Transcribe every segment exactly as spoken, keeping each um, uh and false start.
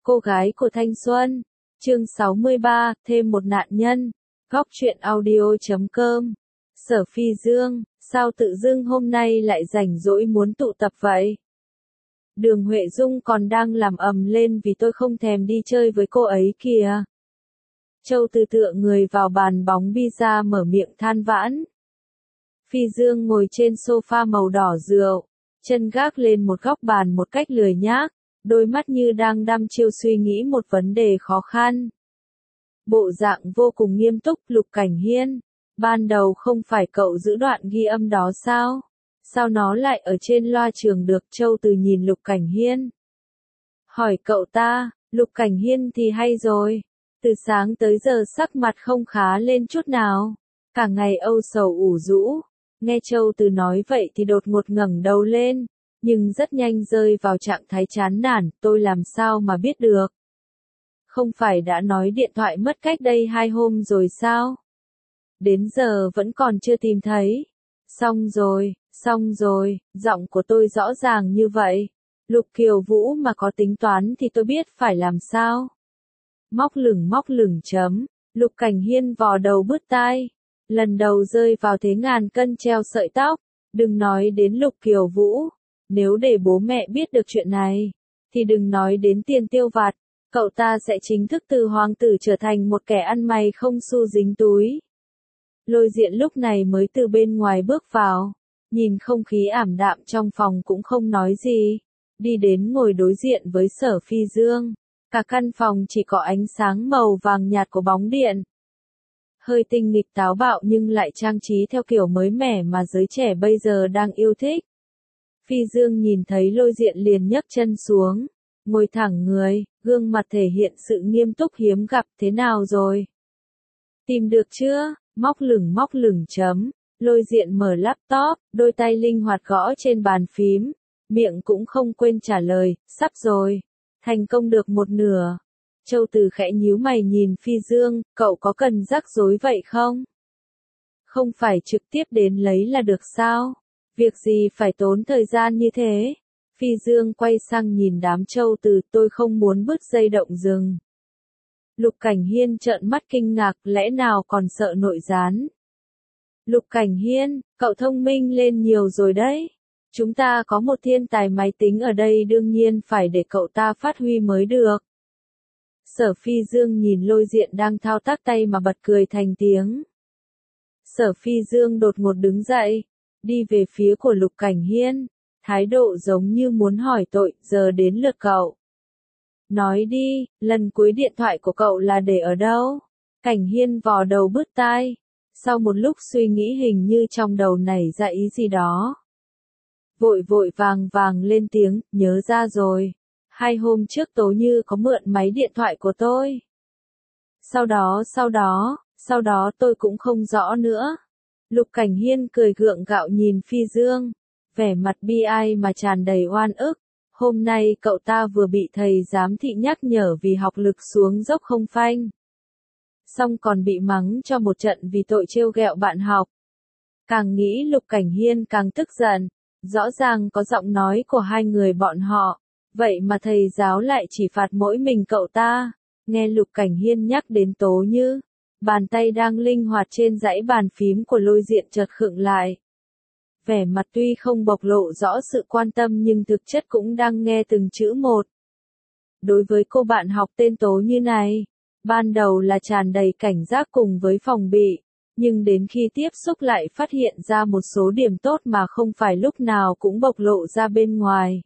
Cô gái của thanh xuân. Chương sáu mươi ba, thêm một nạn nhân. Góc truyện audio chấm com. Sở Phi Dương, sao tự dưng hôm nay lại rảnh rỗi muốn tụ tập vậy? Đường Huệ Dung còn đang làm ầm lên vì tôi không thèm đi chơi với cô ấy kìa. Châu Từ tựa người vào bàn bóng pizza mở miệng than vãn. Phi Dương ngồi trên sofa màu đỏ rượu, chân gác lên một góc bàn một cách lười nhác, đôi mắt như đang đăm chiêu suy nghĩ một vấn đề khó khăn. Bộ dạng vô cùng nghiêm túc. Lục Cảnh Hiên, ban đầu không phải cậu giữ đoạn ghi âm đó sao? Sao nó lại ở trên loa trường được? Châu Từ nhìn Lục Cảnh Hiên, hỏi cậu ta. Lục Cảnh Hiên thì hay rồi, từ sáng tới giờ sắc mặt không khá lên chút nào, cả ngày âu sầu ủ rũ. Nghe Châu Từ nói vậy thì đột ngột ngẩng đầu lên, nhưng rất nhanh rơi vào trạng thái chán nản. Tôi làm sao mà biết được? Không phải đã nói điện thoại mất cách đây hai hôm rồi sao? Đến giờ vẫn còn chưa tìm thấy. Xong rồi, xong rồi, giọng của tôi rõ ràng như vậy. Lục Kiều Vũ mà có tính toán thì tôi biết phải làm sao. Móc lửng móc lửng chấm. Lục Cảnh Hiên vò đầu bứt tai. Lần đầu rơi vào thế ngàn cân treo sợi tóc. Đừng nói đến Lục Kiều Vũ. Nếu để bố mẹ biết được chuyện này, thì đừng nói đến tiền tiêu vặt. Cậu ta sẽ chính thức từ hoàng tử trở thành một kẻ ăn mày không xu dính túi. Lôi Diện lúc này mới từ bên ngoài bước vào. Nhìn không khí ảm đạm trong phòng cũng không nói gì. Đi đến ngồi đối diện với Sở Phi Dương. Cả căn phòng chỉ có ánh sáng màu vàng nhạt của bóng điện. Hơi tinh nghịch táo bạo nhưng lại trang trí theo kiểu mới mẻ mà giới trẻ bây giờ đang yêu thích. Phi Dương nhìn thấy Lôi Diện liền nhấc chân xuống, ngồi thẳng người, gương mặt thể hiện sự nghiêm túc hiếm gặp. Thế nào rồi? Tìm được chưa? Móc lửng móc lửng chấm. Lôi Diện mở laptop, đôi tay linh hoạt gõ trên bàn phím, miệng cũng không quên trả lời, sắp rồi, thành công được một nửa. Châu Từ khẽ nhíu mày nhìn Phi Dương, cậu có cần rắc rối vậy không? Không phải trực tiếp đến lấy là được sao? Việc gì phải tốn thời gian như thế? Phi Dương quay sang nhìn đám Châu Từ, tôi không muốn bứt dây động rừng. Lục Cảnh Hiên trợn mắt kinh ngạc, lẽ nào còn sợ nội gián? Lục Cảnh Hiên, cậu thông minh lên nhiều rồi đấy. Chúng ta có một thiên tài máy tính ở đây, đương nhiên phải để cậu ta phát huy mới được. Sở Phi Dương nhìn Lôi Diện đang thao tác tay mà bật cười thành tiếng. Sở Phi Dương đột ngột đứng dậy, đi về phía của Lục Cảnh Hiên, thái độ giống như muốn hỏi tội. Giờ đến lượt cậu. Nói đi, lần cuối điện thoại của cậu là để ở đâu? Cảnh Hiên vò đầu bứt tai. Sau một lúc suy nghĩ hình như trong đầu nảy ra ý gì đó. Vội vội vàng vàng lên tiếng, nhớ ra rồi. Hai hôm trước Tố Như có mượn máy điện thoại của tôi. Sau đó, sau đó, sau đó tôi cũng không rõ nữa. Lục Cảnh Hiên cười gượng gạo nhìn Phi Dương, vẻ mặt bi ai mà tràn đầy oan ức. Hôm nay cậu ta vừa bị thầy giám thị nhắc nhở vì học lực xuống dốc không phanh. Xong còn bị mắng cho một trận vì tội trêu ghẹo bạn học. Càng nghĩ Lục Cảnh Hiên càng tức giận. Rõ ràng có giọng nói của hai người bọn họ, vậy mà thầy giáo lại chỉ phạt mỗi mình cậu ta. Nghe Lục Cảnh Hiên nhắc đến Tố Như, bàn tay đang linh hoạt trên dãy bàn phím của Lôi Diện chợt khựng lại. Vẻ mặt tuy không bộc lộ rõ sự quan tâm nhưng thực chất cũng đang nghe từng chữ một. Đối với cô bạn học tên Tố Như này, ban đầu là tràn đầy cảnh giác cùng với phòng bị, nhưng đến khi tiếp xúc lại phát hiện ra một số điểm tốt mà không phải lúc nào cũng bộc lộ ra bên ngoài.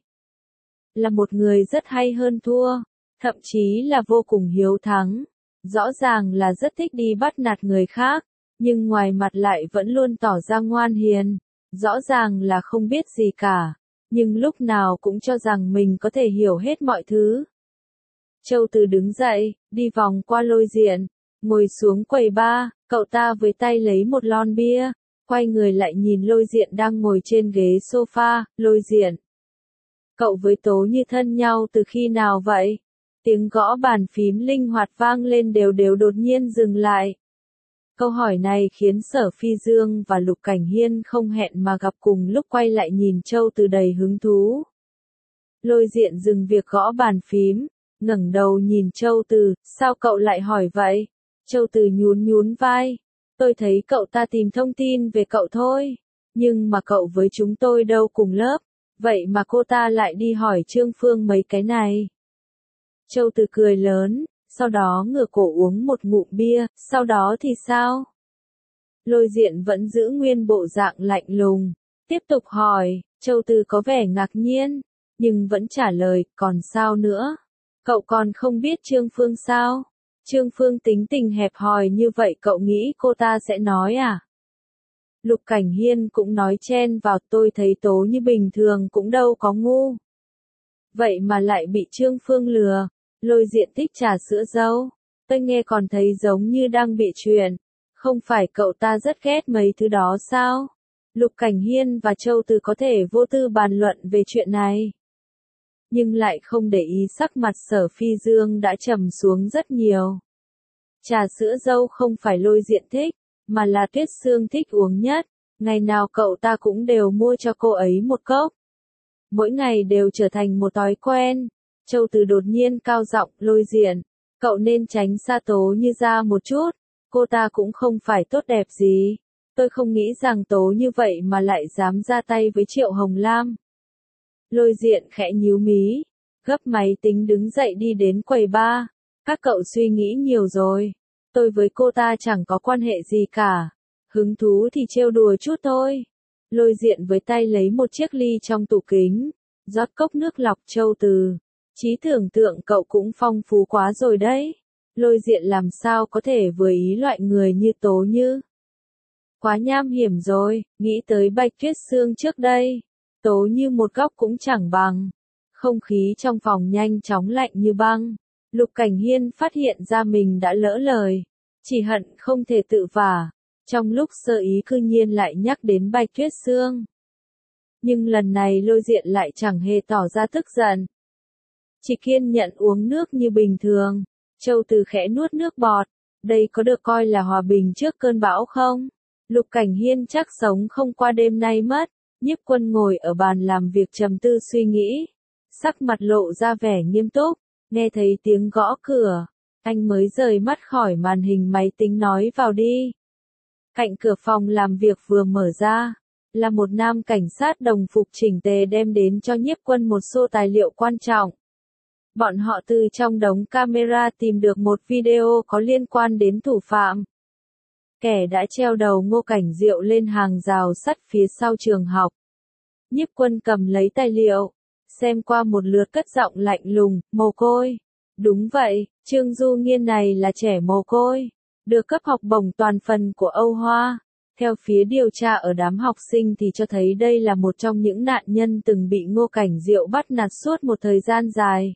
Là một người rất hay hơn thua, thậm chí là vô cùng hiếu thắng. Rõ ràng là rất thích đi bắt nạt người khác, nhưng ngoài mặt lại vẫn luôn tỏ ra ngoan hiền. Rõ ràng là không biết gì cả, nhưng lúc nào cũng cho rằng mình có thể hiểu hết mọi thứ. Châu Từ đứng dậy, đi vòng qua Lôi Diện, ngồi xuống quầy bar. Cậu ta với tay lấy một lon bia, quay người lại nhìn Lôi Diện đang ngồi trên ghế sofa. Lôi Diện, cậu với Tố Như thân nhau từ khi nào vậy? Tiếng gõ bàn phím linh hoạt vang lên đều đều đột nhiên dừng lại. Câu hỏi này khiến Sở Phi Dương và Lục Cảnh Hiên không hẹn mà gặp cùng lúc quay lại nhìn Châu Từ đầy hứng thú. Lôi Diện dừng việc gõ bàn phím, ngẩng đầu nhìn Châu Từ, sao cậu lại hỏi vậy? Châu Từ nhún nhún vai, tôi thấy cậu ta tìm thông tin về cậu thôi, nhưng mà cậu với chúng tôi đâu cùng lớp, vậy mà cô ta lại đi hỏi Trương Phương mấy cái này. Châu Từ cười lớn, sau đó ngửa cổ uống một ngụm bia, sau đó thì sao? Lôi Diện vẫn giữ nguyên bộ dạng lạnh lùng, tiếp tục hỏi, Châu Từ có vẻ ngạc nhiên, nhưng vẫn trả lời, còn sao nữa? Cậu còn không biết Trương Phương sao? Trương Phương tính tình hẹp hòi như vậy cậu nghĩ cô ta sẽ nói à? Lục Cảnh Hiên cũng nói chen vào, tôi thấy Tố Như bình thường cũng đâu có ngu. Vậy mà lại bị Trương Phương lừa. Lôi Diện thích trà sữa dâu. Tôi nghe còn thấy giống như đang bị truyền. Không phải cậu ta rất ghét mấy thứ đó sao? Lục Cảnh Hiên và Châu Từ có thể vô tư bàn luận về chuyện này. Nhưng lại không để ý sắc mặt Sở Phi Dương đã trầm xuống rất nhiều. Trà sữa dâu không phải Lôi Diện thích, mà là Tuyết Sương thích uống nhất. Ngày nào cậu ta cũng đều mua cho cô ấy một cốc. Mỗi ngày đều trở thành một thói quen. Châu Từ đột nhiên cao giọng, Lôi Diện, cậu nên tránh xa Tố Như ra một chút. Cô ta cũng không phải tốt đẹp gì. Tôi không nghĩ rằng Tố Như vậy mà lại dám ra tay với Triệu Hồng Lam. Lôi Diện khẽ nhíu mí, gấp máy tính đứng dậy đi đến quầy bar. Các cậu suy nghĩ nhiều rồi. Tôi với cô ta chẳng có quan hệ gì cả. Hứng thú thì trêu đùa chút thôi. Lôi Diện với tay lấy một chiếc ly trong tủ kính, rót cốc nước lọc. Châu Từ, trí tưởng tượng cậu cũng phong phú quá rồi đấy. Lôi Diện làm sao có thể vừa ý loại người như Tố Như. Quá nham hiểm rồi, nghĩ tới Bạch Tuyết Sương trước đây. Tố Như một góc cũng chẳng bằng. Không khí trong phòng nhanh chóng lạnh như băng. Lục Cảnh Hiên phát hiện ra mình đã lỡ lời. Chỉ hận không thể tự vả. Trong lúc sơ ý cư nhiên lại nhắc đến Bạch Tuyết Sương. Nhưng lần này Lôi Diện lại chẳng hề tỏ ra tức giận. Chỉ kiên nhẫn uống nước như bình thường. Châu Từ khẽ nuốt nước bọt. Đây có được coi là hòa bình trước cơn bão không? Lục Cảnh Hiên chắc sống không qua đêm nay mất. Nhiếp Quân ngồi ở bàn làm việc trầm tư suy nghĩ. Sắc mặt lộ ra vẻ nghiêm túc. Nghe thấy tiếng gõ cửa. Anh mới rời mắt khỏi màn hình máy tính nói vào đi. Cạnh cửa phòng làm việc vừa mở ra, là một nam cảnh sát đồng phục chỉnh tề đem đến cho Nhiếp Quân một số tài liệu quan trọng. Bọn họ từ trong đống camera tìm được một video có liên quan đến thủ phạm. Kẻ đã treo đầu Ngô Cảnh Diệu lên hàng rào sắt phía sau trường học. Nhiếp Quân cầm lấy tài liệu, xem qua một lượt cất giọng lạnh lùng, mồ côi. Đúng vậy, Trương Du Nghiên này là trẻ mồ côi. Được cấp học bổng toàn phần của Âu Hoa. Theo phía điều tra ở đám học sinh thì cho thấy đây là một trong những nạn nhân từng bị Ngô Cảnh Diệu bắt nạt suốt một thời gian dài.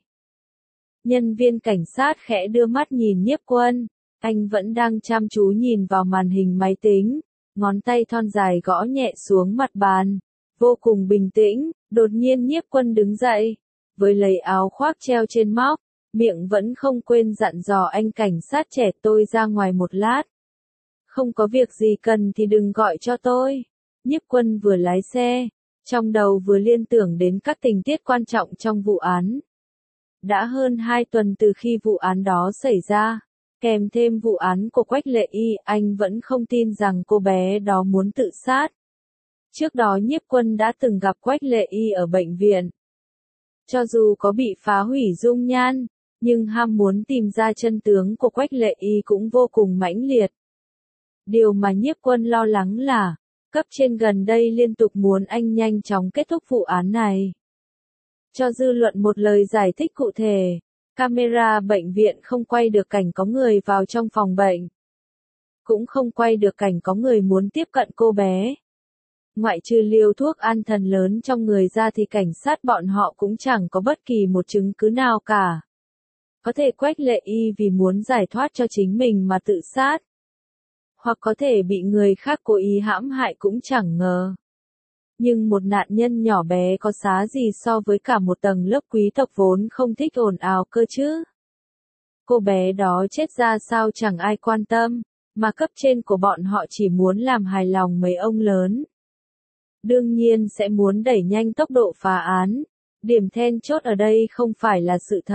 Nhân viên cảnh sát khẽ đưa mắt nhìn Nhiếp Quân. Anh vẫn đang chăm chú nhìn vào màn hình máy tính. Ngón tay thon dài gõ nhẹ xuống mặt bàn. Vô cùng bình tĩnh, đột nhiên Nhiếp Quân đứng dậy. Với lấy áo khoác treo trên móc. Miệng vẫn không quên dặn dò anh cảnh sát trẻ, tôi ra ngoài một lát. Không có việc gì cần thì đừng gọi cho tôi. Nhiếp Quân vừa lái xe, trong đầu vừa liên tưởng đến các tình tiết quan trọng trong vụ án. Đã hơn hai tuần từ khi vụ án đó xảy ra, kèm thêm vụ án của Quách Lệ Y, anh vẫn không tin rằng cô bé đó muốn tự sát. Trước đó Nhiếp Quân đã từng gặp Quách Lệ Y ở bệnh viện. Cho dù có bị phá hủy dung nhan, nhưng ham muốn tìm ra chân tướng của Quách Lệ Y cũng vô cùng mãnh liệt. Điều mà Nhiếp Quân lo lắng là, cấp trên gần đây liên tục muốn anh nhanh chóng kết thúc vụ án này. Cho dư luận một lời giải thích cụ thể, camera bệnh viện không quay được cảnh có người vào trong phòng bệnh. Cũng không quay được cảnh có người muốn tiếp cận cô bé. Ngoại trừ liều thuốc an thần lớn trong người ra thì cảnh sát bọn họ cũng chẳng có bất kỳ một chứng cứ nào cả. Có thể Quách Lệ Y vì muốn giải thoát cho chính mình mà tự sát. Hoặc có thể bị người khác cố ý hãm hại cũng chẳng ngờ. Nhưng một nạn nhân nhỏ bé có giá gì so với cả một tầng lớp quý tộc vốn không thích ồn ào cơ chứ. Cô bé đó chết ra sao chẳng ai quan tâm, mà cấp trên của bọn họ chỉ muốn làm hài lòng mấy ông lớn. Đương nhiên sẽ muốn đẩy nhanh tốc độ phá án. Điểm then chốt ở đây không phải là sự thật,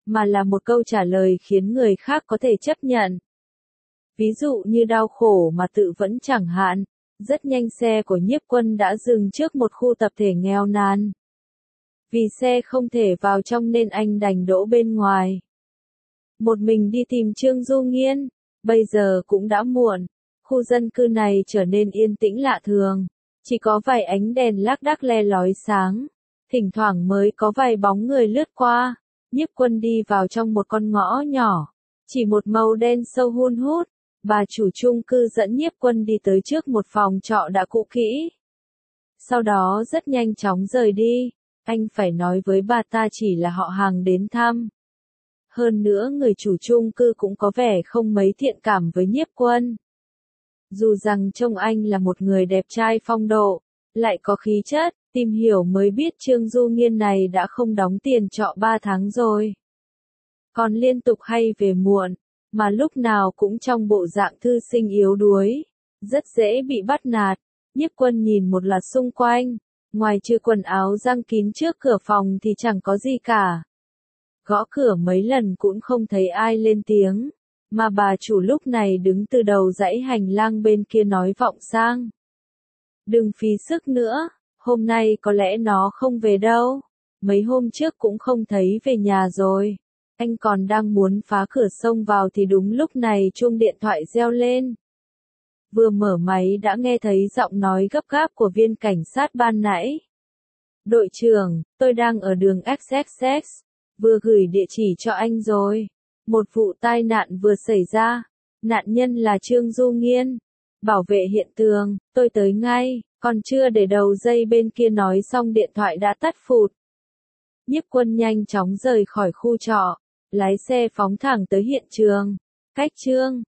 mà là một câu trả lời khiến người khác có thể chấp nhận. Ví dụ như đau khổ mà tự vẫn chẳng hạn, rất nhanh xe của Nhiếp Quân đã dừng trước một khu tập thể nghèo nàn. Vì xe không thể vào trong nên anh đành đỗ bên ngoài. Một mình đi tìm Trương Du Nghiên, bây giờ cũng đã muộn, khu dân cư này trở nên yên tĩnh lạ thường, chỉ có vài ánh đèn lác đác le lói sáng, thỉnh thoảng mới có vài bóng người lướt qua. Nhiếp Quân đi vào trong một con ngõ nhỏ, chỉ một màu đen sâu hun hút, bà chủ chung cư dẫn Nhiếp Quân đi tới trước một phòng trọ đã cũ kỹ. Sau đó rất nhanh chóng rời đi, anh phải nói với bà ta chỉ là họ hàng đến thăm. Hơn nữa người chủ chung cư cũng có vẻ không mấy thiện cảm với Nhiếp Quân. Dù rằng trông anh là một người đẹp trai phong độ, lại có khí chất, tìm hiểu mới biết Trương Du Nghiên này đã không đóng tiền trọ ba tháng rồi. Còn liên tục hay về muộn, mà lúc nào cũng trong bộ dạng thư sinh yếu đuối, rất dễ bị bắt nạt. Nhiếp Quân nhìn một loạt xung quanh, ngoài trừ quần áo giăng kín trước cửa phòng thì chẳng có gì cả. Gõ cửa mấy lần cũng không thấy ai lên tiếng, mà bà chủ lúc này đứng từ đầu dãy hành lang bên kia nói vọng sang. Đừng phí sức nữa, hôm nay có lẽ nó không về đâu, mấy hôm trước cũng không thấy về nhà rồi. Anh còn đang muốn phá cửa xông vào thì đúng lúc này chuông điện thoại reo lên. Vừa mở máy đã nghe thấy giọng nói gấp gáp của viên cảnh sát ban nãy. Đội trưởng, tôi đang ở đường ích ích ích, vừa gửi địa chỉ cho anh rồi. Một vụ tai nạn vừa xảy ra, nạn nhân là Trương Du Nghiên. Bảo vệ hiện trường, tôi tới ngay, còn chưa để đầu dây bên kia nói xong điện thoại đã tắt phụt. Nhiếp Quân nhanh chóng rời khỏi khu trọ, lái xe phóng thẳng tới hiện trường. Cách Trương